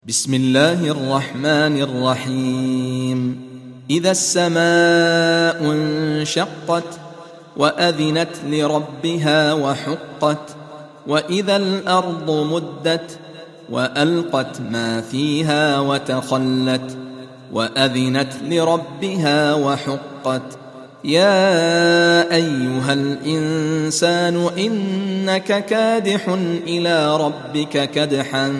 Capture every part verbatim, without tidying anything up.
بسم الله الرحمن الرحيم. إذا السماء انشقت وأذنت لربها وحقت وإذا الأرض مدت وألقت ما فيها وتخلت وأذنت لربها وحقت. يا أيها الإنسان إنك كادح إلى ربك كدحا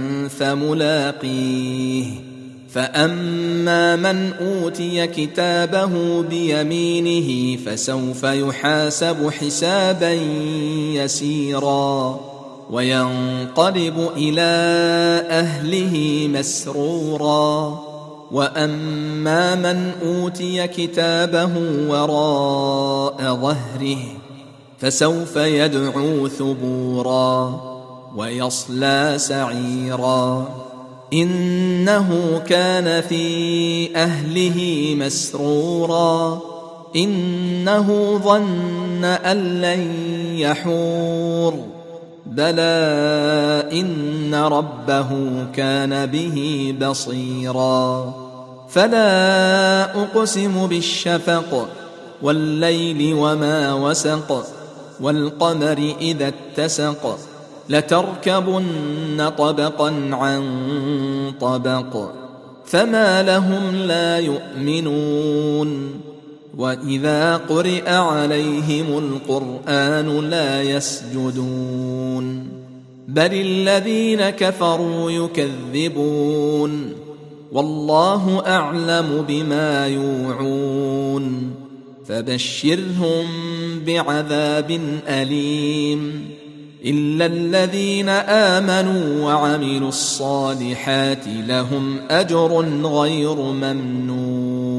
فملاقيه. فأما من أوتي كتابه بيمينه فسوف يحاسب حسابا يسيرا وينقلب إلى أهله مسرورا. وأما من أوتي كتابه وراء ظهره فسوف يدعو ثبورا ويصلى سعيرا. إنه كان في أهله مسرورا إنه ظن أن لن يحور بلى إن ربه كان به بصيرا. فلا أقسم بالشفق والليل وما وسق والقمر إذا اتسق لتركبن طبقا عن طبق فما لهم لا يؤمنون. وإذا قرئ عليهم القرآن لا يسجدون بل الذين كفروا يكذبون والله أعلم بما يوعون. فبشرهم بعذاب أليم إلا الذين آمنوا وعملوا الصالحات لهم أجر غير ممنون.